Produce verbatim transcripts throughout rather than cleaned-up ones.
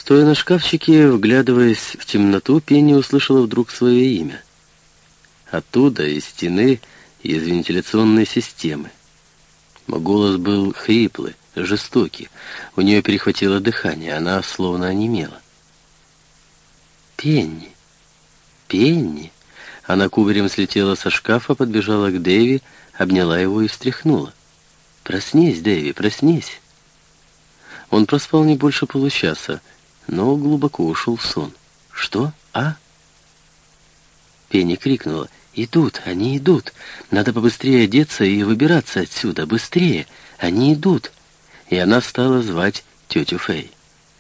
Стоя на шкафчике, вглядываясь в темноту, Пенни услышала вдруг свое имя. Оттуда, из стены, из вентиляционной системы. Голос был хриплый, жестокий. У нее перехватило дыхание, она словно онемела. «Пенни! Пенни!» Она кубарем слетела со шкафа, подбежала к Дэви, обняла его и встряхнула. «Проснись, Дэви, проснись!» Он проспал не больше получаса, но глубоко ушел в сон. «Что? А?» Пенни крикнула. «Идут, они идут! Надо побыстрее одеться и выбираться отсюда! Быстрее! Они идут!» И она стала звать тетю Фэй.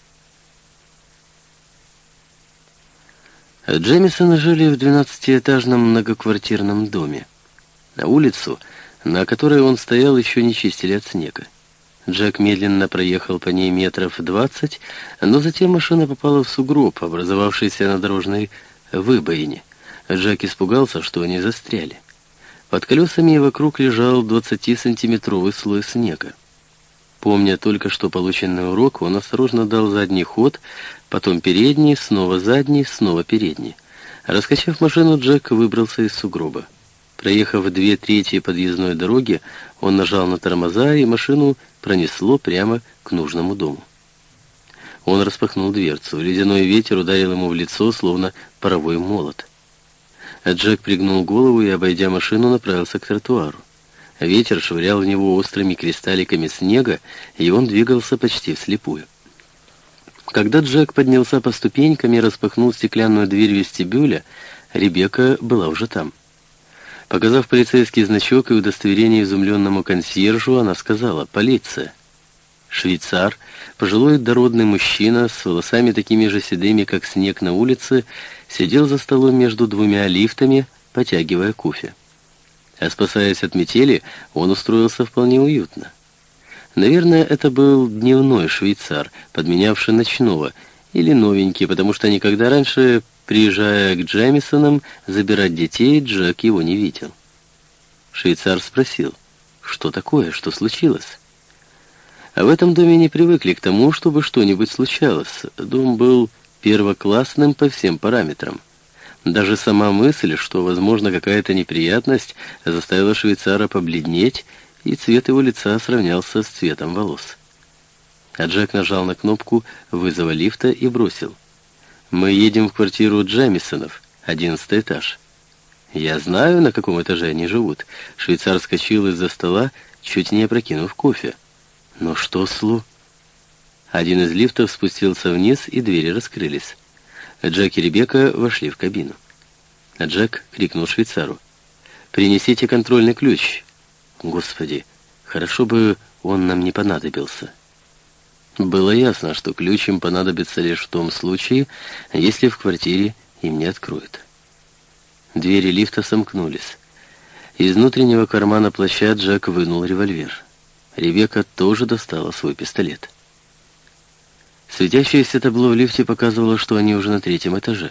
Джемисоны жили в двенадцатиэтажном многоквартирном доме. На улицу, на которой он стоял, еще не чистили от снега. Джек медленно проехал по ней метров двадцать, но затем машина попала в сугроб, образовавшийся на дорожной выбоине. Джек испугался, что они застряли. Под колесами и вокруг лежал двадцатисантиметровый слой снега. Помня только что полученный урок, он осторожно дал задний ход, потом передний, снова задний, снова передний. Раскачав машину, Джек выбрался из сугроба. Проехав две трети подъездной дороги, он нажал на тормоза, и машину пронесло прямо к нужному дому. Он распахнул дверцу. Ледяной ветер ударил ему в лицо, словно паровой молот. Джек пригнул голову и, обойдя машину, направился к тротуару. Ветер швырял в него острыми кристалликами снега, и он двигался почти вслепую. Когда Джек поднялся по ступенькам и распахнул стеклянную дверь вестибюля, Ребекка была уже там. Показав полицейский значок и удостоверение изумленному консьержу, она сказала: «Полиция». Швейцар, пожилой дородный мужчина с волосами такими же седыми, как снег на улице, сидел за столом между двумя лифтами, потягивая кофе. А спасаясь от метели, он устроился вполне уютно. Наверное, это был дневной швейцар, подменявший ночного, или новенький, потому что никогда раньше, приезжая к Джемисонам забирать детей, Джек его не видел. Швейцар спросил: «Что такое? Что случилось?» А в этом доме не привыкли к тому, чтобы что-нибудь случалось. Дом был первоклассным по всем параметрам. Даже сама мысль, что, возможно, какая-то неприятность, заставила швейцара побледнеть, и цвет его лица сравнялся с цветом волос. А Джек нажал на кнопку вызова лифта и бросил: «Мы едем в квартиру Джемисонов, одиннадцатый этаж». «Я знаю, на каком этаже они живут». Швейцар вскочил из-за стола, чуть не опрокинув кофе. «Но что, Слу?» Один из лифтов спустился вниз, и двери раскрылись. Джек и Ребекка вошли в кабину. А Джек крикнул швейцару: «Принесите контрольный ключ». «Господи, хорошо бы он нам не понадобился». Было ясно, что ключ им понадобится лишь в том случае, если в квартире им не откроют. Двери лифта сомкнулись. Из внутреннего кармана плаща Джек вынул револьвер. Ребекка тоже достала свой пистолет. Светящееся табло в лифте показывало, что они уже на третьем этаже.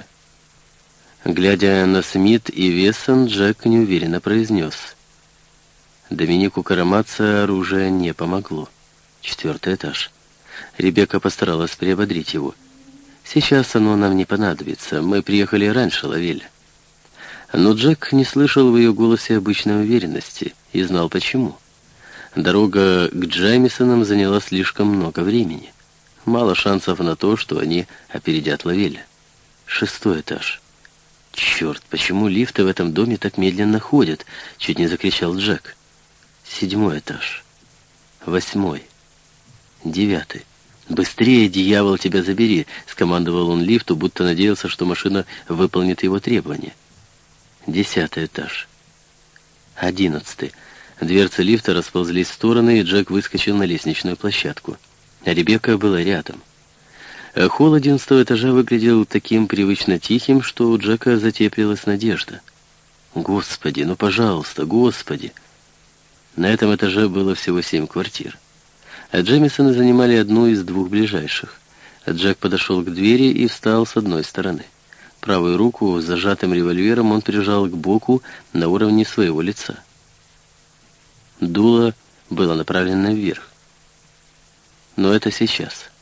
Глядя на Смит и Вессон, Джек неуверенно произнес: «Доминику Карамаццо оружие не помогло. Четвертый этаж». Ребекка постаралась приободрить его. «Сейчас оно нам не понадобится. Мы приехали раньше, Лавель». Но Джек не слышал в ее голосе обычной уверенности и знал почему. Дорога к Джемисонам заняла слишком много времени. Мало шансов на то, что они опередят Лавеля. Шестой этаж. «Черт, почему лифты в этом доме так медленно ходят?» — чуть не закричал Джек. Седьмой этаж. Восьмой. Девятый. «Быстрее, дьявол, тебя забери!» — скомандовал он лифту, будто надеялся, что машина выполнит его требования. Десятый этаж. Одиннадцатый. Дверцы лифта расползлись в стороны, и Джек выскочил на лестничную площадку. А Ребекка была рядом. Холл одиннадцатого этажа выглядел таким привычно тихим, что у Джека затеплилась надежда. «Господи, ну пожалуйста, Господи!» На этом этаже было всего семь квартир. А Джемисоны занимали одну из двух ближайших. Джек подошел к двери и встал с одной стороны. Правую руку с зажатым револьвером он прижал к боку на уровне своего лица. Дуло было направлено вверх. Но это сейчас.